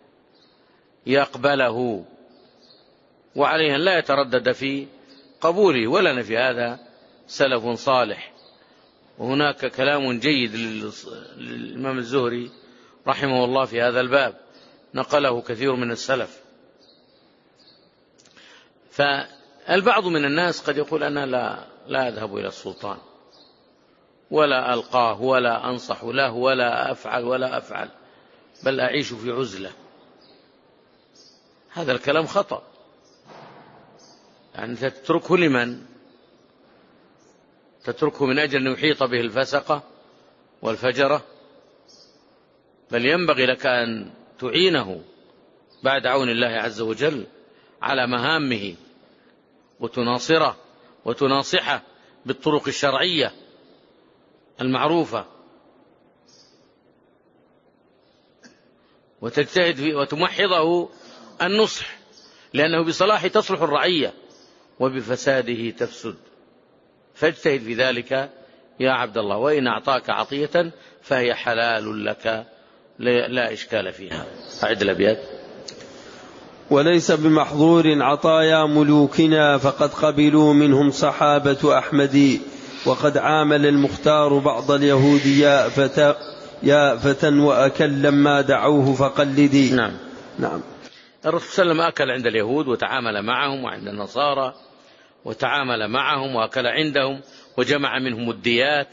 Speaker 1: يقبله، وعليه أن لا يتردد في قبوله. ولنا في هذا سلف صالح. وهناك كلام جيد للإمام الزهري رحمه الله في هذا الباب نقله كثير من السلف. فالبعض من الناس قد يقول أنا لا, لا أذهب إلى السلطان ولا ألقاه ولا أنصح له ولا أفعل ولا أفعل، بل أعيش في عزلة. هذا الكلام خطأ. يعني تتركه لمن؟ تتركه من أجل أن يحيط به الفسقة والفجرة؟ بل ينبغي لك أن تعينه بعد عون الله عز وجل على مهامه، وتناصره وتناصحه بالطرق الشرعية المعروفة، وتجتهد فيه وتمحضه النصح، لأنه بصلاح تصلح الرعية وبفساده تفسد. فاجتهد في ذلك يا عبد الله، وإن أعطاك عطية فهي حلال لك لا إشكال فيها. أعد الأبيات.
Speaker 2: وليس بمحظور عطايا ملوكنا فقد قبلوا منهم صحابة أحمد، وقد عامل المختار بعض اليهود يافة يافة وأكل لما دعوه فقلدي.
Speaker 1: نعم.
Speaker 2: نعم.
Speaker 1: الرسول صلى الله عليه وسلم أكل عند اليهود وتعامل معهم، وعند النصارى وتعامل معهم وأكل عندهم، وجمع منهم الديات،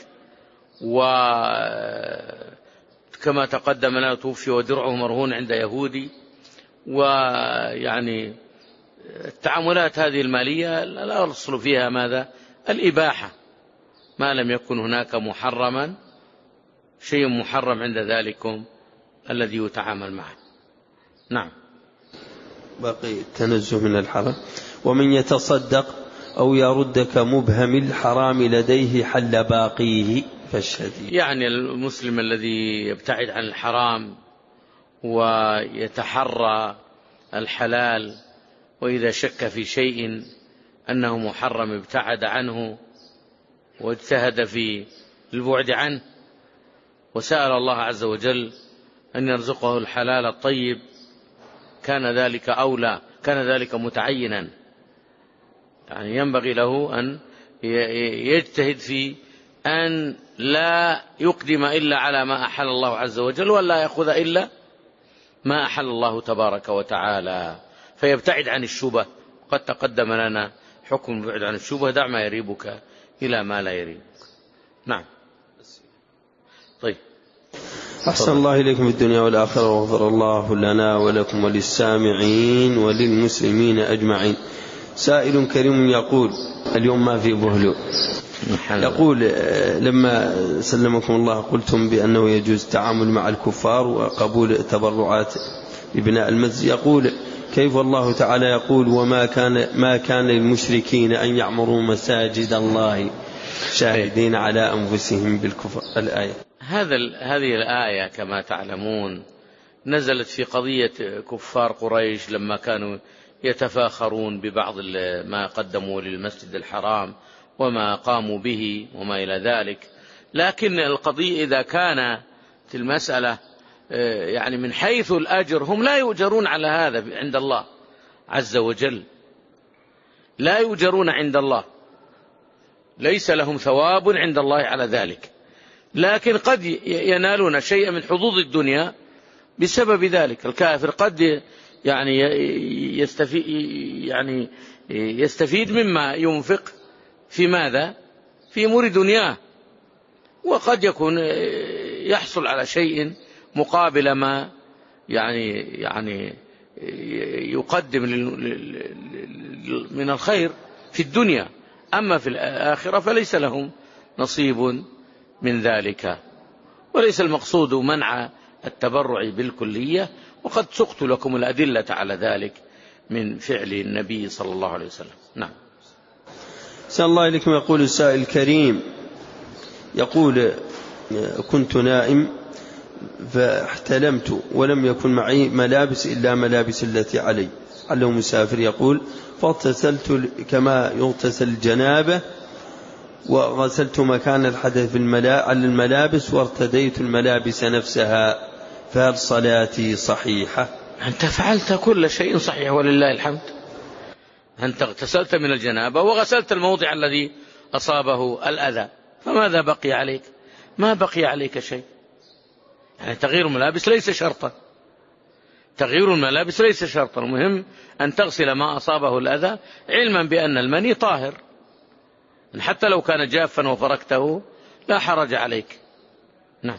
Speaker 1: وكما تقدم لنا توفي ودرعه مرهون عند يهودي. ويعني التعاملات هذه المالية لا يصل فيها ماذا؟ الإباحة، ما لم يكن هناك محرما شيء محرم عند ذلكم الذي يتعامل معه. نعم.
Speaker 2: باقي التنزه من الحرام. ومن يتصدق أو يرد كمبهم الحرام لديه حل باقيه فالشديد.
Speaker 1: يعني المسلم الذي يبتعد عن الحرام ويتحرى الحلال، وإذا شك في شيء أنه محرم ابتعد عنه واجتهد في البعد عنه، وسأل الله عز وجل أن يرزقه الحلال الطيب، كان ذلك أولى، كان ذلك متعينا. يعني ينبغي له أن يجتهد في أن لا يقدم إلا على ما أحل الله عز وجل، ولا يأخذ إلا ما أحل الله تبارك وتعالى، فيبتعد عن الشبه. قد تقدم لنا حكم البعد عن الشبه، دع ما يريبك إلى ما لا يريبك. نعم. طيب.
Speaker 2: أحسن الله إليكم في الدنيا والآخرة، وغفر الله لنا ولكم وللسامعين وللمسلمين أجمعين. سائل كريم يقول، اليوم ما في بهلو، يقول لما سلمكم الله قلتم بأنه يجوز التعامل مع الكفار وقبول التبرعات لبناء المسجد، يقول كيف الله تعالى يقول وما كان ما كان للمشركين أن يعمروا مساجد الله شاهدين على أنفسهم بالكفر. الآية
Speaker 1: هذا هذه الآية كما تعلمون نزلت في قضية كفار قريش لما كانوا يتفاخرون ببعض ما قدموا للمسجد الحرام وما قاموا به وما إلى ذلك. لكن القضية إذا كانت المسألة يعني من حيث الأجر هم لا يؤجرون على هذا عند الله عز وجل، لا يؤجرون عند الله، ليس لهم ثواب عند الله على ذلك، لكن قد ينالون شيئا من حظوظ الدنيا بسبب ذلك. الكافر قد يعني يستفيد, يعني يستفيد مما ينفق في ماذا؟ في أمور دنياه، وقد يكون يحصل على شيء مقابل ما يعني يعني يقدم من الخير في الدنيا، أما في الآخرة فليس لهم نصيب من ذلك. وليس المقصود منع التبرع بالكلية، وقد سقت لكم الأدلة على ذلك من فعل النبي صلى الله عليه وسلم. نعم.
Speaker 2: سأل الله إليكم. يقول السائل الكريم، يقول كنت نائم فاحتلمت ولم يكن معي ملابس إلا ملابس التي علي، على مسافر. يقول فاغتسلت كما يغتسل الجنابة وغسلت مكان الحدث على الملابس وارتديت الملابس نفسها، فهل صلاتي صحيحة؟
Speaker 1: أنت فعلت كل شيء صحيح ولله الحمد. أنت اغتسلت من الجنابة وغسلت الموضع الذي أصابه الأذى، فماذا بقي عليك؟ ما بقي عليك شيء. يعني تغيير الملابس ليس شرطا، تغيير الملابس ليس شرطا، المهم أن تغسل ما أصابه الأذى علما بأن المني طاهر، حتى لو كان جافا وفركته لا حرج عليك. نعم.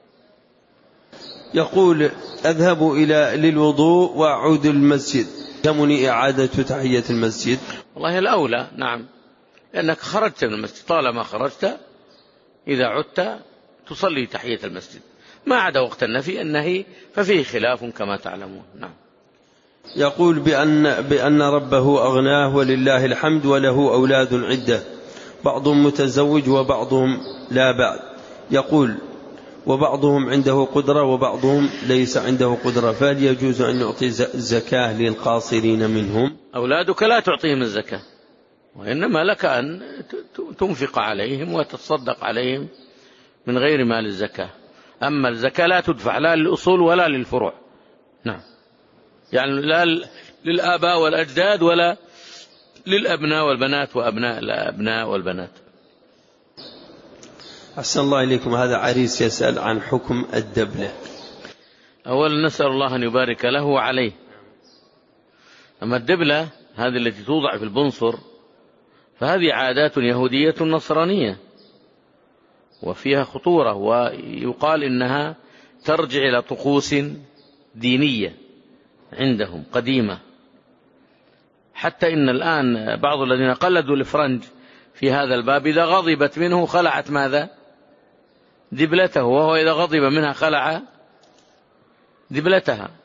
Speaker 2: يقول أذهب إلى للوضوء وأعود المسجد، يلزمني إعادة تحية المسجد؟
Speaker 1: والله الأولى نعم، لأنك خرجت من المسجد، طالما خرجت إذا عدت تصلي تحية المسجد، ما عدا وقت النفي النهي ففيه خلاف كما تعلمون. نعم.
Speaker 2: يقول بأن, بأن ربه أغناه ولله الحمد وله أولاد عدة، بعضهم متزوج وبعضهم لا بعد، يقول وبعضهم عنده قدرة وبعضهم ليس عنده قدرة، فهل يجوز أن نعطي زكاة للقاصرين منهم؟
Speaker 1: أولادك لا تعطيهم الزكاة، وإنما لك أن تنفق عليهم وتتصدق عليهم من غير مال الزكاة. أما الزكاة لا تدفع لا للأصول ولا للفروع. نعم. يعني لا للآباء والأجداد ولا للأبناء والبنات وأبناء الأبناء والبنات.
Speaker 2: أحسن الله إليكم. هذا عريس يسأل عن حكم الدبلة.
Speaker 1: أولا نسأل الله أن يبارك له وعليه. أما الدبلة هذه التي توضع في البنصر فهذه عادات يهودية نصرانية وفيها خطورة، ويقال إنها ترجع إلى طقوس دينية عندهم قديمة، حتى إن الآن بعض الذين قلدوا الفرنج في هذا الباب إذا غضبت منه خلعت ماذا؟ دبلته، وهو إذا غضب منها خلع دبلتها.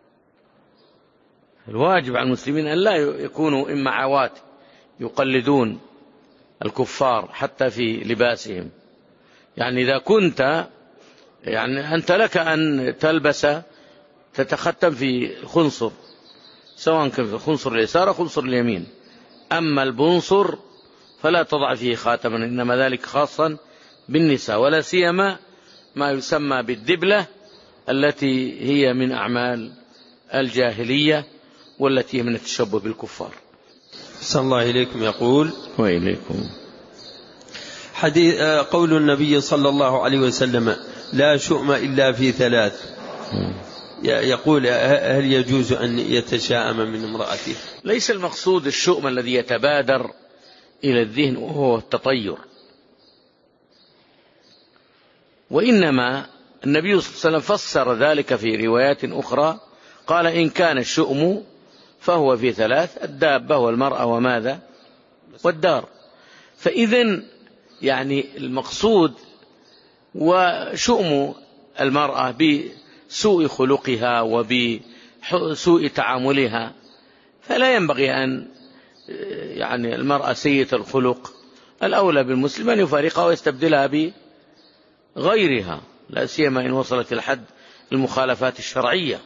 Speaker 1: الواجب على المسلمين أن لا يكونوا إمعاوات يقلدون الكفار حتى في لباسهم. يعني إذا كنت يعني أنت لك أن تلبس تتختم في خنصر، سواء كان في خنصر اليسار أو خنصر اليمين، أما البنصر فلا تضع فيه خاتما، إنما ذلك خاصا بالنساء، ولا سيما ما يسمى بالدبلة التي هي من أعمال الجاهلية والتي من التشبه بالكفار.
Speaker 2: صلى الله إليكم. يقول
Speaker 1: وإليكم
Speaker 2: حديث قول النبي صلى الله عليه وسلم لا شؤم إلا في ثلاث، يقول هل يجوز أن يتشاءم من امرأته؟
Speaker 1: ليس المقصود الشؤم الذي يتبادر إلى الذهن وهو التطير، وإنما النبي صلى الله عليه وسلم فسر ذلك في روايات أخرى، قال إن كان الشؤم فهو في ثلاث: الدابة والمرأة وماذا والدار. فإذن يعني المقصود وشؤم المرأة بسوء خلقها وبسوء تعاملها، فلا ينبغي أن يعني المرأة سيئة الخلق الأولى بالمسلم أن يفارقها ويستبدلها بغيرها، لا سيما إن وصلت إلى حد المخالفات الشرعية.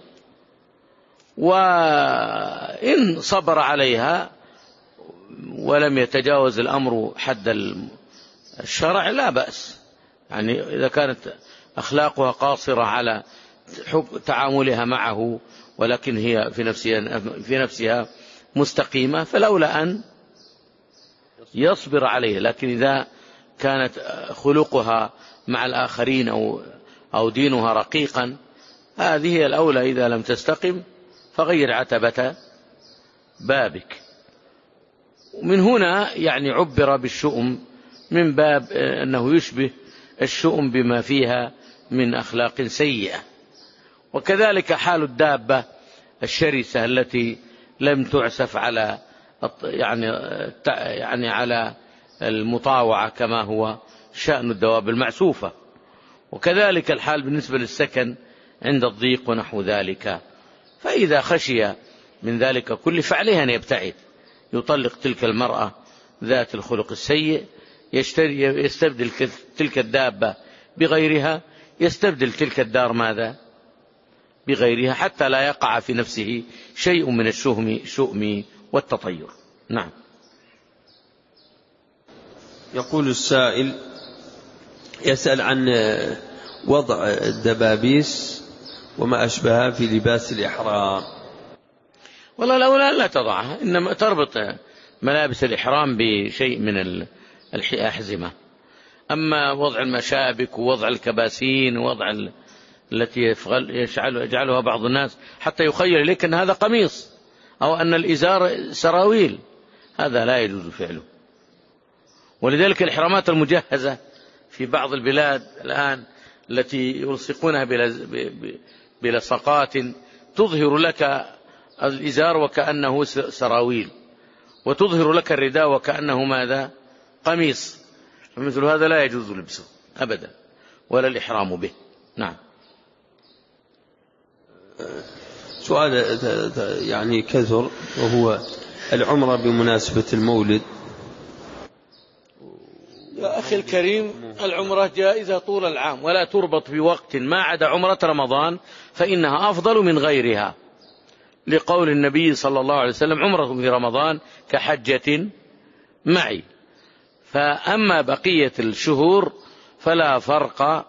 Speaker 1: وإن صبر عليها ولم يتجاوز الأمر حد الشرع لا بأس، يعني إذا كانت أخلاقها قاصرة على تعاملها معه ولكن هي في نفسها, في نفسها مستقيمة فالأولى أن يصبر عليه. لكن إذا كانت خلقها مع الآخرين أو, أو دينها رقيقا هذه هي الأولى، إذا لم تستقم فغير عتبة بابك. ومن هنا يعني عبر بالشؤم من باب أنه يشبه الشؤم بما فيها من أخلاق سيئة. وكذلك حال الدابة الشرسة التي لم تعسف على يعني يعني على المطاوعة كما هو شأن الدواب المعسوفة. وكذلك الحال بالنسبة للسكن عند الضيق ونحو ذلك. فإذا خشي من ذلك كل فعليه أن يبتعد، يطلق تلك المرأة ذات الخلق السيء، يستبدل تلك الدابة بغيرها، يستبدل تلك الدار ماذا بغيرها، حتى لا يقع في نفسه شيء من الشؤم شؤم والتطير. نعم.
Speaker 2: يقول السائل يسأل عن وضع الدبابيس وما أشبهها في لباس الإحرام.
Speaker 1: والله الأولى لا تضعها، إنما تربط ملابس الإحرام بشيء من الأحزمة. أما وضع المشابك ووضع الكباسين ووضع التي يجعلها بعض الناس حتى يخيل إليك أن هذا قميص أو أن الإزار سراويل، هذا لا يجوز فعله. ولذلك الإحرامات المجهزة في بعض البلاد الآن التي يلصقونها بلصقات تظهر لك الإزار وكأنه سراويل، وتظهر لك الرداء وكأنه ماذا قميص، فمثل هذا لا يجوز لبسه أبدا ولا الإحرام به. نعم.
Speaker 2: سؤال يعني كثر وهو العمرة بمناسبة المولد.
Speaker 1: يا أخي الكريم، العمرة جائزة طول العام ولا تربط بوقت ما عدا عمرة رمضان، فإنها أفضل من غيرها، لقول النبي صلى الله عليه وسلم عمرة في رمضان كحجة معي. فأما بقية الشهور فلا فرق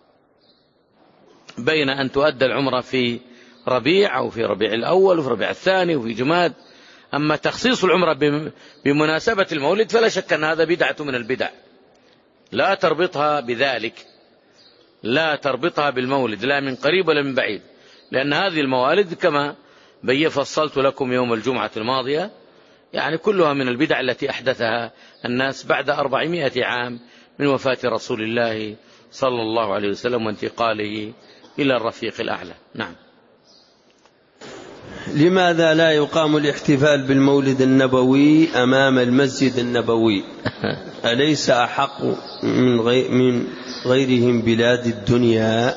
Speaker 1: بين أن تؤدى العمرة في ربيع أو في ربيع الأول وفي ربيع الثاني وفي جماد. أما تخصيص العمرة بمناسبة المولد فلا شك أن هذا بدعة من البدع، لا تربطها بذلك، لا تربطها بالمولد لا من قريب ولا من بعيد، لأن هذه الموالد كما بي فصلت لكم يوم الجمعة الماضية يعني كلها من البدع التي أحدثها الناس بعد أربعمائة عام من وفاة رسول الله صلى الله عليه وسلم وانتقاله إلى الرفيق الأعلى. نعم.
Speaker 2: لماذا لا يقام الاحتفال بالمولد النبوي أمام المسجد النبوي؟ أليس أحق من, غي من غيرهم بلاد الدنيا؟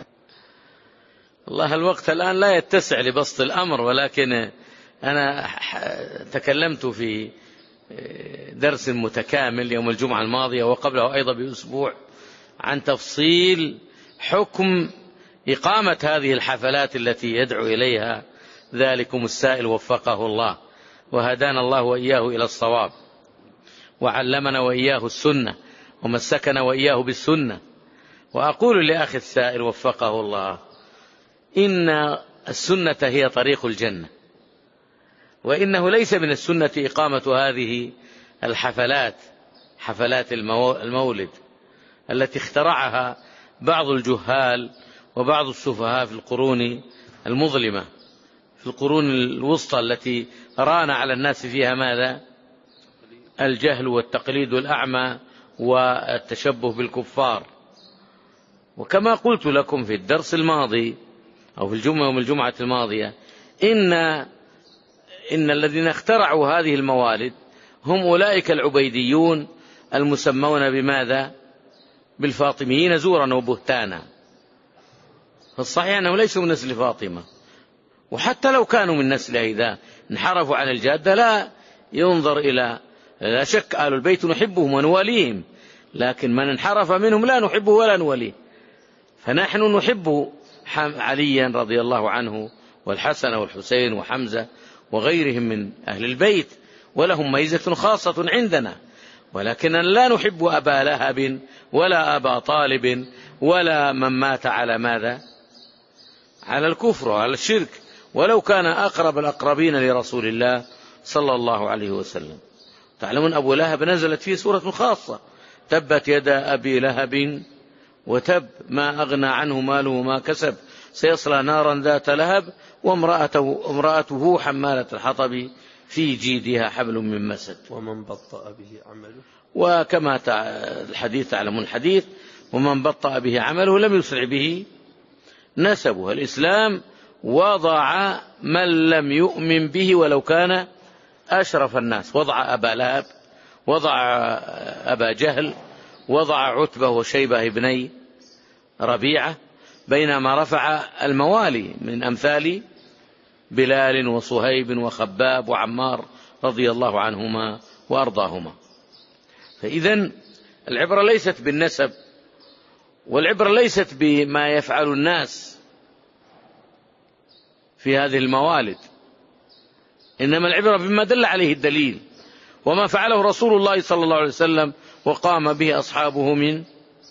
Speaker 1: الله الوقت الآن لا يتسع لبسط الأمر، ولكن أنا تكلمت في درس متكامل يوم الجمعة الماضية وقبله أيضا بأسبوع عن تفصيل حكم إقامة هذه الحفلات التي يدعو إليها ذلكم السائل وفقه الله وهدانا الله وإياه إلى الصواب وعلمنا وإياه السنة ومسكنا وإياه بالسنة. وأقول لأخي السائل وفقه الله إن السنة هي طريق الجنة، وإنه ليس من السنة إقامة هذه الحفلات، حفلات المولد التي اخترعها بعض الجهال وبعض السفهاء في القرون المظلمة، في القرون الوسطى التي ران على الناس فيها ماذا؟ الجهل والتقليد الأعمى والتشبه بالكفار. وكما قلت لكم في الدرس الماضي أو في الجمعة يوم الجمعة الماضية إن إن الذين اخترعوا هذه الموالد هم أولئك العبيديون المسمون بماذا؟ بالفاطميين زورا وبهتانا. فالصحيح أنهم ليسوا من نسل فاطمة، وحتى لو كانوا من نسلها إذا انحرفوا عن الجادة لا ينظر إلى لا شك آل البيت نحبهم ونواليهم، لكن من انحرف منهم لا نحبه ولا نوليه. فنحن نحب عليا رضي الله عنه والحسن والحسين وحمزة وغيرهم من أهل البيت، ولهم ميزة خاصة عندنا، ولكننا لا نحب أبا لهب ولا أبا طالب ولا من مات على ماذا؟ على الكفر وعلى الشرك، ولو كان أقرب الأقربين لرسول الله صلى الله عليه وسلم. تعلمون أبو لهب نزلت فيه سورة خاصة: تبت يدا أبي لهب وتب ما أغنى عنه ماله وما كسب سيصلى نارا ذات لهب وامرأته امرأته حمالة الحطب في جيدها حبل من مسد
Speaker 2: ومن بطأ به عمله.
Speaker 1: وكما الحديث تعلمون الحديث: ومن بطأ به عمله لم يسرع به نسبه. الإسلام وضع من لم يؤمن به ولو كان أشرف الناس، وضع أبا لهب، وضع أبا جهل، وضع عتبة وشيبة ابني ربيعة، بينما رفع الموالي من أمثال بلال وصهيب وخباب وعمار رضي الله عنهما وأرضاهما. فإذن العبرة ليست بالنسب، والعبرة ليست بما يفعل الناس في هذه الموالد، إنما العبرة بما دل عليه الدليل، وما فعله رسول الله صلى الله عليه وسلم وقام به أصحابه من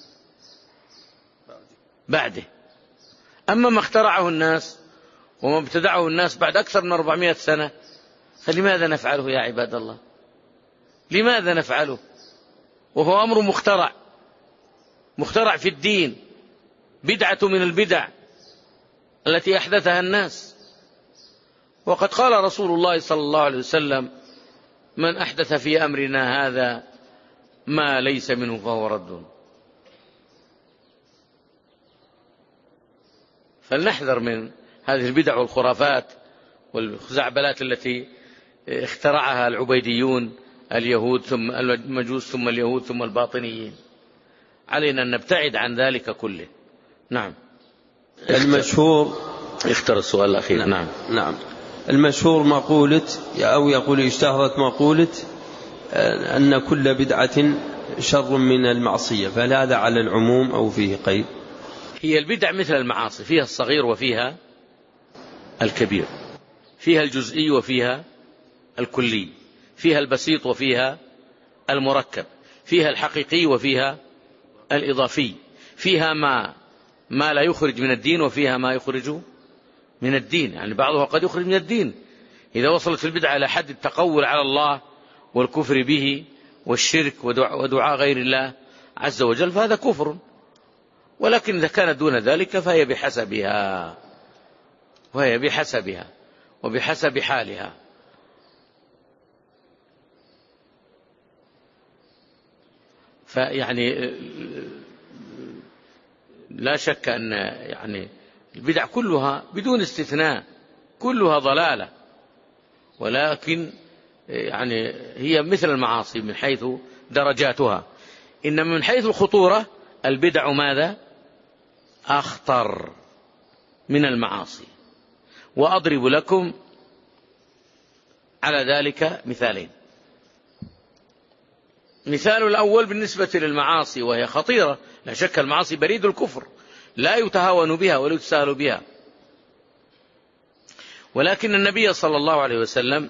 Speaker 1: بعده. أما ما اخترعه الناس وما ابتدعه الناس بعد أكثر من أربعمائة سنة، فلماذا نفعله يا عباد الله؟ لماذا نفعله وهو أمر مخترع، مخترع في الدين، بدعة من البدع التي أحدثها الناس؟ وقد قال رسول الله صلى الله عليه وسلم: من أحدث في أمرنا هذا ما ليس منه فهو رد. فلنحذر من هذه البدع والخرافات والخزعبلات التي اخترعها العبيديون، اليهود ثم المجوس ثم اليهود ثم الباطنيين. علينا أن نبتعد عن ذلك كله. نعم.
Speaker 2: المشهور
Speaker 1: اختر السؤال الأخير. نعم.
Speaker 2: نعم, نعم. المشهور مقولة أو يقول اشتهرت مقولة أن كل بدعة شر من المعصية، فهل هذا على العموم أو فيه قيد؟
Speaker 1: هي البدع مثل المعاصي، فيها الصغير وفيها الكبير، فيها الجزئي وفيها الكلي، فيها البسيط وفيها المركب، فيها الحقيقي وفيها الإضافي، فيها ما ما لا يخرج من الدين وفيها ما يخرج من الدين. يعني بعضها قد يخرج من الدين إذا وصلت البدعة إلى حد التقول على الله والكفر به والشرك ودعاء غير الله عز وجل، فهذا كفر. ولكن إذا كانت دون ذلك فهي بحسبها، وهي بحسبها وبحسب حالها. فيعني لا شك أن يعني البدع كلها بدون استثناء كلها ضلالة، ولكن يعني هي مثل المعاصي من حيث درجاتها، إنما من حيث الخطورة البدع ماذا؟ أخطر من المعاصي. وأضرب لكم على ذلك مثالين. مثال الأول بالنسبة للمعاصي وهي خطيرة، لا شك المعاصي بريد الكفر لا يتهاون بها ولا يتساهل بها، ولكن النبي صلى الله عليه وسلم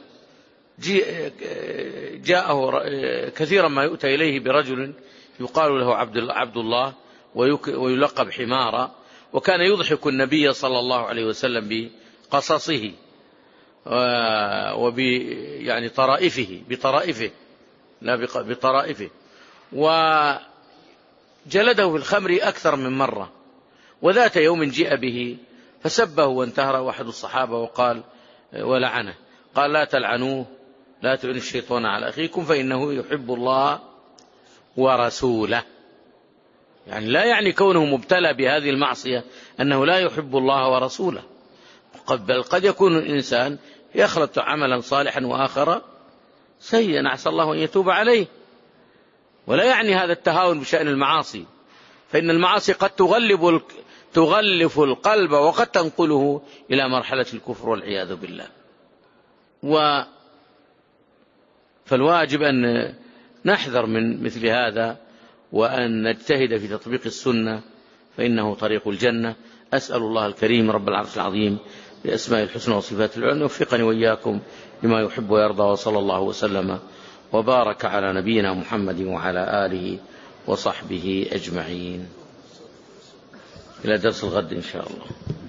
Speaker 1: جاءه كثيرا ما يؤتى إليه برجل يقال له عبد الله ويلقب حمارا، وكان يضحك النبي صلى الله عليه وسلم بقصصه وب يعني طرائفه بطرائفه لا بطرائفه، وجلده في الخمر أكثر من مرة. وذات يوم جاء به فسبه وانتهر أحد الصحابة وقال ولعنه، قال: لا تلعنوه، لا تعن الشيطان على أخيكم فإنه يحب الله ورسوله. يعني لا يعني كونه مبتلى بهذه المعصية أنه لا يحب الله ورسوله، بل قد يكون الإنسان يخلط عملا صالحا وآخر سيئا، عسى الله أن يتوب عليه. ولا يعني هذا التهاون بشأن المعاصي، فإن المعاصي قد تغلب تغلف القلب وقد تنقله إلى مرحلة الكفر والعياذ بالله. و فالواجب أن نحذر من مثل هذا وأن نجتهد في تطبيق السنة فإنه طريق الجنة. أسأل الله الكريم رب العرش العظيم بأسماء الحسنى وصفات العلى أن يوفقني وإياكم لما يحب ويرضى، وصلى الله وسلم وبارك على نبينا محمد وعلى آله وصحبه أجمعين. إلى درس الغد إن شاء الله.